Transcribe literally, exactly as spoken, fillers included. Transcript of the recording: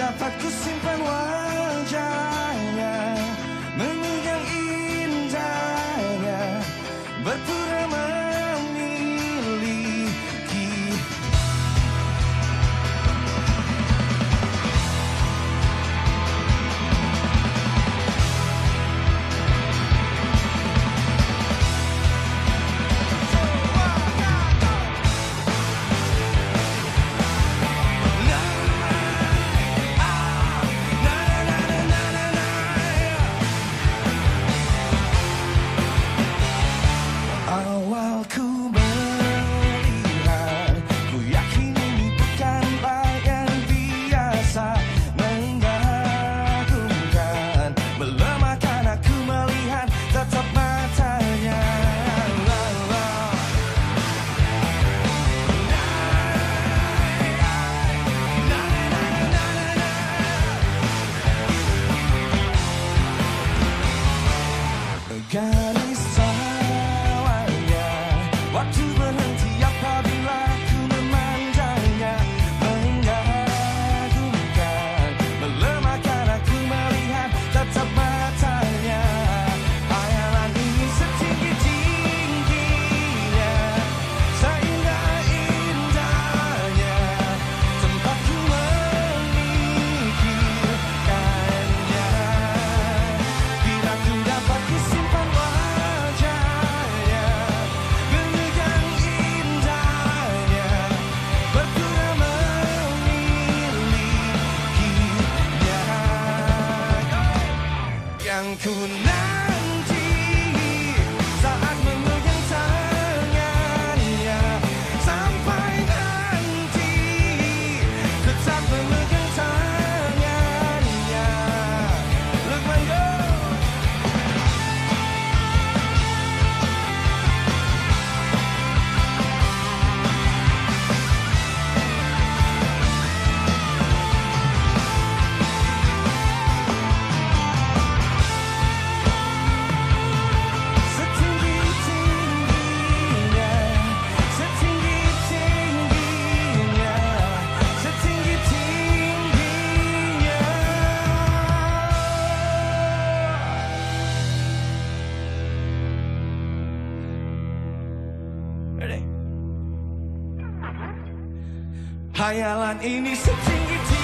dapat kusimpan wajahnya, memegang indahnya, berpura memiliki. Awal ku melihat, ku yakin ini bukanlah yang biasa, mengagumkan, melemahkan aku melihat tatap matanya. Garis waktu berhenti apabila ku memandangnya, mengagumkan, melemahkan aku melihat tatap matanya. Hayalan ini setinggi-tingginya, seindah-indahnya, tempatku memikirkannya. Bila ku dapat kusimpan wajahnya, memegang indahnya, berpura memilikinya. Yang ku nanti saat memegang tangannya, sampai nanti tetap memegang tangannya. Lukman, go! Setinggi-tingginya, setinggi-tingginya, setinggi-tingginya. Ready? Hayalan ini setinggi-tingginya,